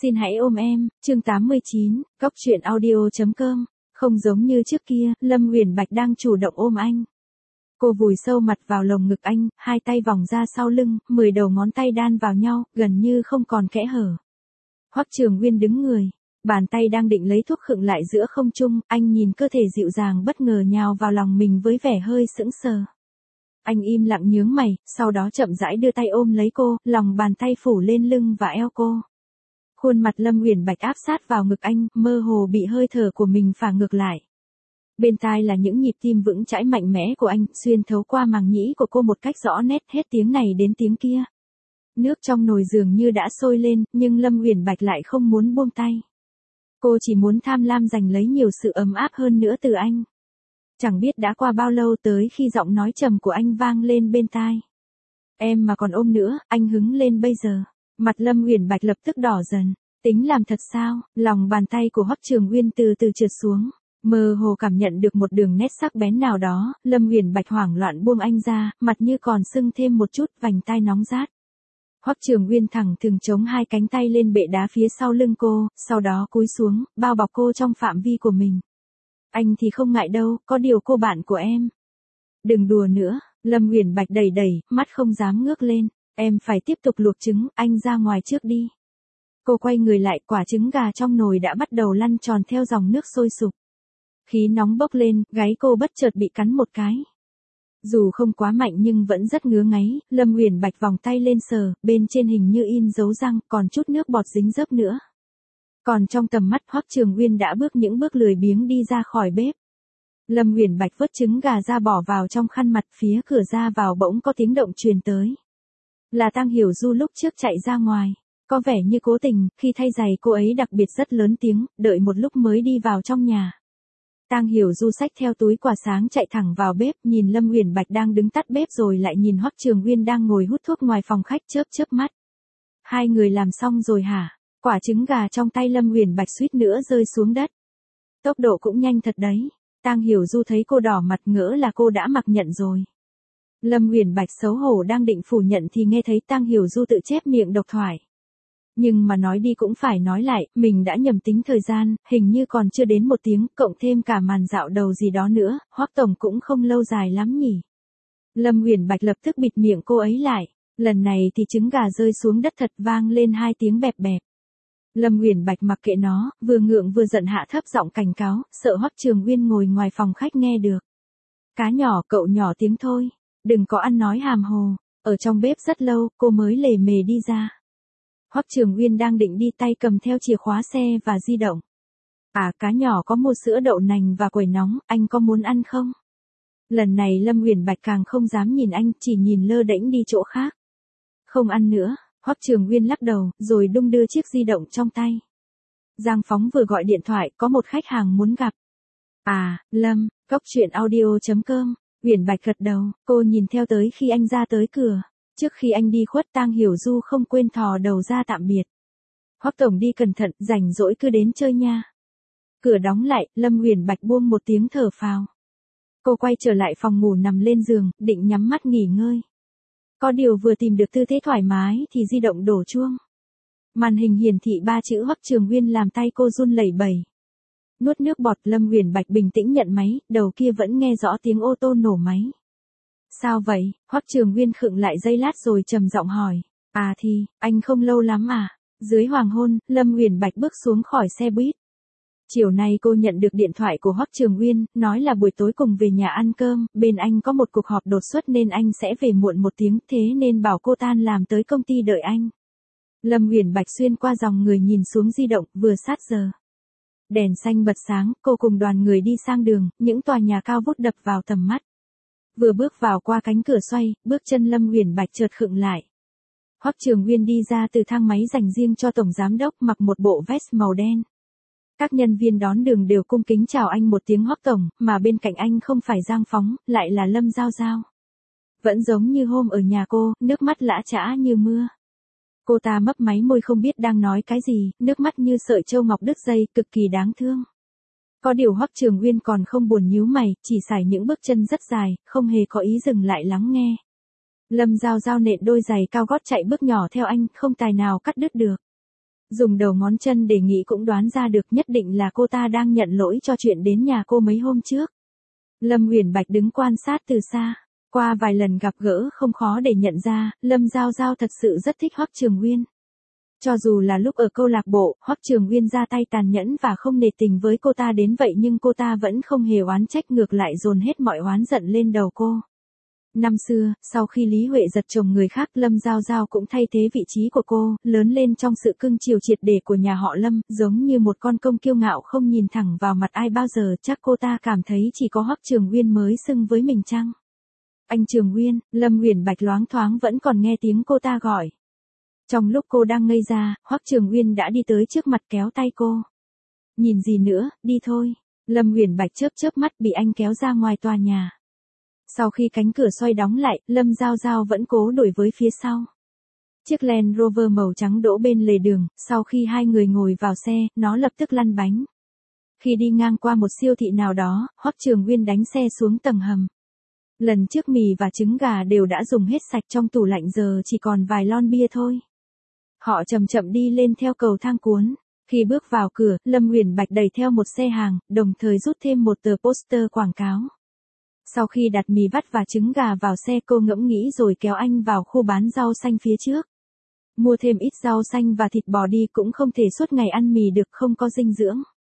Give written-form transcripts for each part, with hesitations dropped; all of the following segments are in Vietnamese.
Xin hãy ôm em, chương 89, Cóc truyện audio.com. Không giống như trước kia, Lâm Uyển Bạch đang chủ động ôm anh. Cô vùi sâu mặt vào lồng ngực anh, hai tay vòng ra sau lưng, 10 đầu ngón tay đan vào nhau, gần như không còn kẽ hở. Hoắc Trường Nguyên đứng người, bàn tay đang định lấy thuốc khựng lại giữa không trung, anh nhìn cơ thể dịu dàng bất ngờ nhào vào lòng mình với vẻ hơi sững sờ. Anh im lặng nhướng mày, sau đó chậm rãi đưa tay ôm lấy cô, lòng bàn tay phủ lên lưng và eo cô. Khuôn mặt Lâm Uyển Bạch áp sát vào ngực anh, mơ hồ bị hơi thở của mình phả ngược lại. Bên tai là những nhịp tim vững chãi mạnh mẽ của anh, xuyên thấu qua màng nhĩ của cô một cách rõ nét, hết tiếng này đến tiếng kia. Nước trong nồi dường như đã sôi lên, nhưng Lâm Uyển Bạch lại không muốn buông tay. Cô chỉ muốn tham lam giành lấy nhiều sự ấm áp hơn nữa từ anh. Chẳng biết đã qua bao lâu tới khi giọng nói trầm của anh vang lên bên tai. Em mà còn ôm nữa, anh hứng lên bây giờ. Mặt Lâm Uyển Bạch lập tức đỏ dần. Tính làm thật sao? Lòng bàn tay của Hoắc Trường Nguyên từ từ trượt xuống. Mơ hồ cảm nhận được một đường nét sắc bén nào đó, Lâm Uyển Bạch hoảng loạn buông anh ra, mặt như còn sưng thêm một chút, vành tai nóng rát. Hoắc Trường Nguyên thẳng thừng chống hai cánh tay lên bệ đá phía sau lưng cô, sau đó cúi xuống, bao bọc cô trong phạm vi của mình. Anh thì không ngại đâu, có điều cô bạn của em. Đừng đùa nữa, Lâm Uyển Bạch đẩy đẩy, mắt không dám ngước lên. Em phải tiếp tục luộc trứng, anh ra ngoài trước đi. Cô quay người lại, quả trứng gà trong nồi đã bắt đầu lăn tròn theo dòng nước sôi sục. Khí nóng bốc lên, gáy cô bất chợt bị cắn một cái. Dù không quá mạnh nhưng vẫn rất ngứa ngáy, Lâm Uyển Bạch vòng tay lên sờ, bên trên hình như in dấu răng, còn chút nước bọt dính dấp nữa. Còn trong tầm mắt Hoắc Trường Nguyên đã bước những bước lười biếng đi ra khỏi bếp. Lâm Uyển Bạch vớt trứng gà ra bỏ vào trong khăn mặt, phía cửa ra vào bỗng có tiếng động truyền tới. Là Tang Hiểu Du lúc trước chạy ra ngoài. Có vẻ như cố tình, khi thay giày cô ấy đặc biệt rất lớn tiếng, đợi một lúc mới đi vào trong nhà. Tang Hiểu Du xách theo túi quà sáng chạy thẳng vào bếp, nhìn Lâm Uyển Bạch đang đứng tắt bếp rồi lại nhìn Hoắc Trường Nguyên đang ngồi hút thuốc ngoài phòng khách, chớp chớp mắt. Hai người làm xong rồi hả? Quả trứng gà trong tay Lâm Uyển Bạch suýt nữa rơi xuống đất. Tốc độ cũng nhanh thật đấy. Tang Hiểu Du thấy cô đỏ mặt ngỡ là cô đã mặc nhận rồi. Lâm Uyển Bạch xấu hổ đang định phủ nhận thì nghe thấy Tang Hiểu Du tự chép miệng độc thoại. Nhưng mà nói đi cũng phải nói lại, mình đã nhầm tính thời gian, hình như còn chưa đến 1 tiếng, cộng thêm cả màn dạo đầu gì đó nữa, Hoắc tổng cũng không lâu dài lắm nhỉ. Lâm Uyển Bạch lập tức bịt miệng cô ấy lại, lần này thì trứng gà rơi xuống đất thật, vang lên 2 tiếng bẹp bẹp. Lâm Uyển Bạch mặc kệ nó, vừa ngượng vừa giận hạ thấp giọng cảnh cáo, sợ Hoắc Trường Nguyên ngồi ngoài phòng khách nghe được. Cá nhỏ, cậu nhỏ tiếng thôi, đừng có ăn nói hàm hồ. Ở trong bếp rất lâu, cô mới lề mề đi ra. Hoắc Trường Nguyên đang định đi, tay cầm theo chìa khóa xe và di động. À, cá nhỏ có mua sữa đậu nành và quẩy nóng, anh có muốn ăn không? Lần này Lâm Uyển Bạch càng không dám nhìn anh, chỉ nhìn lơ đễnh đi chỗ khác. Không ăn nữa, Hoắc Trường Nguyên lắc đầu, rồi đung đưa chiếc di động trong tay. Giang Phóng vừa gọi điện thoại, có một khách hàng muốn gặp. À, Lâm, Cóc truyện audio.com. Uyển Bạch gật đầu, cô nhìn theo tới khi anh ra tới cửa. Trước khi anh đi khuất, Tang Hiểu Du không quên thò đầu ra tạm biệt. Hoắc tổng đi cẩn thận, rảnh rỗi cứ đến chơi nha. Cửa đóng lại, Lâm Uyển Bạch buông một tiếng thở phào. Cô quay trở lại phòng ngủ, nằm lên giường, định nhắm mắt nghỉ ngơi. Có điều vừa tìm được tư thế thoải mái thì di động đổ chuông. Màn hình hiển thị 3 chữ Hoắc Trường Nguyên làm tay cô run lẩy bẩy. Nuốt nước bọt, Lâm Uyển Bạch bình tĩnh nhận máy, đầu kia vẫn nghe rõ tiếng ô tô nổ máy. Sao vậy? Hoắc Trường Nguyên khựng lại giây lát rồi trầm giọng hỏi. À thì, anh không lâu lắm à? Dưới hoàng hôn, Lâm Uyển Bạch bước xuống khỏi xe buýt. Chiều nay cô nhận được điện thoại của Hoắc Trường Nguyên, nói là buổi tối cùng về nhà ăn cơm, bên anh có một cuộc họp đột xuất nên anh sẽ về muộn 1 tiếng, thế nên bảo cô tan làm tới công ty đợi anh. Lâm Uyển Bạch xuyên qua dòng người nhìn xuống di động, vừa sát giờ. Đèn xanh bật sáng, cô cùng đoàn người đi sang đường, những tòa nhà cao vút đập vào tầm mắt. Vừa bước vào qua cánh cửa xoay, bước chân Lâm Uyển Bạch chợt khựng lại. Hoắc Trường Nguyên đi ra từ thang máy dành riêng cho tổng giám đốc, mặc một bộ vest màu đen. Các nhân viên đón đường đều cung kính chào anh một tiếng Hoắc tổng, mà bên cạnh anh không phải Giang Phóng, lại là Lâm Giao Giao. Vẫn giống như hôm ở nhà cô, nước mắt lã chã như mưa. Cô ta mấp máy môi không biết đang nói cái gì, nước mắt như sợi châu ngọc đứt dây, cực kỳ đáng thương. Có điều Hoắc Trường Nguyên còn không buồn nhíu mày, chỉ sải những bước chân rất dài, không hề có ý dừng lại lắng nghe. Lâm Giao Giao nện đôi giày cao gót chạy bước nhỏ theo anh, không tài nào cắt đứt được. Dùng đầu ngón chân để nghĩ cũng đoán ra được nhất định là cô ta đang nhận lỗi cho chuyện đến nhà cô mấy hôm trước. Lâm Uyển Bạch đứng quan sát từ xa. Qua vài lần gặp gỡ không khó để nhận ra, Lâm Giao Giao thật sự rất thích Hoắc Trường Uyên. Cho dù là lúc ở câu lạc bộ, Hoắc Trường Uyên ra tay tàn nhẫn và không nể tình với cô ta đến vậy nhưng cô ta vẫn không hề oán trách, ngược lại dồn hết mọi oán giận lên đầu cô. Năm xưa, sau khi Lý Huệ giật chồng người khác, Lâm Giao Giao cũng thay thế vị trí của cô, lớn lên trong sự cưng chiều triệt để của nhà họ Lâm, giống như một con công kiêu ngạo không nhìn thẳng vào mặt ai bao giờ. Chắc cô ta cảm thấy chỉ có Hoắc Trường Uyên mới xứng với mình chăng? Anh Trường Uyên, Lâm Uyển Bạch loáng thoáng vẫn còn nghe tiếng cô ta gọi. Trong lúc cô đang ngây ra, Hoắc Trường Uyên đã đi tới trước mặt kéo tay cô. Nhìn gì nữa, đi thôi. Lâm Uyển Bạch chớp chớp mắt, bị anh kéo ra ngoài tòa nhà. Sau khi cánh cửa xoay đóng lại, Lâm Giao Giao vẫn cố đuổi với phía sau. Chiếc Land Rover màu trắng đỗ bên lề đường, sau khi hai người ngồi vào xe, nó lập tức lăn bánh. Khi đi ngang qua một siêu thị nào đó, Hoắc Trường Uyên đánh xe xuống tầng hầm. Lần trước mì và trứng gà đều đã dùng hết sạch trong tủ lạnh, giờ chỉ còn vài lon bia thôi. Họ chậm chậm đi lên theo cầu thang cuốn. Khi bước vào cửa, Lâm Uyển Bạch đẩy theo một xe hàng, đồng thời rút thêm một tờ poster quảng cáo. Sau khi đặt mì vắt và trứng gà vào xe, cô ngẫm nghĩ rồi kéo anh vào khu bán rau xanh phía trước. Mua thêm ít rau xanh và thịt bò đi, cũng không thể suốt ngày ăn mì được, không có dinh dưỡng.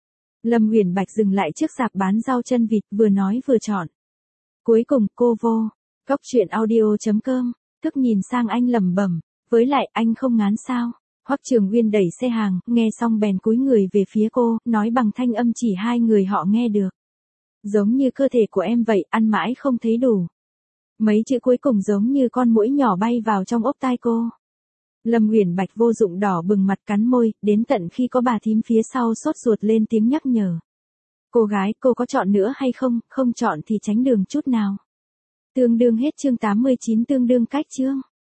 Lâm Uyển Bạch dừng lại trước rạp bán rau chân vịt, vừa nói vừa chọn. Cuối cùng cô vô Cóc Truyện Audio.com, thức nhìn sang anh lẩm bẩm, với lại anh không ngán sao? Hoắc Trường Uyên đẩy xe hàng, nghe xong bèn cúi người về phía cô, nói bằng thanh âm chỉ hai người họ nghe được. Giống như cơ thể của em vậy, ăn mãi không thấy đủ. Mấy chữ cuối cùng giống như con muỗi nhỏ bay vào trong ốc tai cô. Lâm Uyển Bạch vô dụng đỏ bừng mặt, cắn môi, đến tận khi có bà thím phía sau sốt ruột lên tiếng nhắc nhở. Cô gái, cô có chọn nữa hay không? Không chọn thì tránh đường chút nào. Tương đương hết chương 89, tương đương cách chương.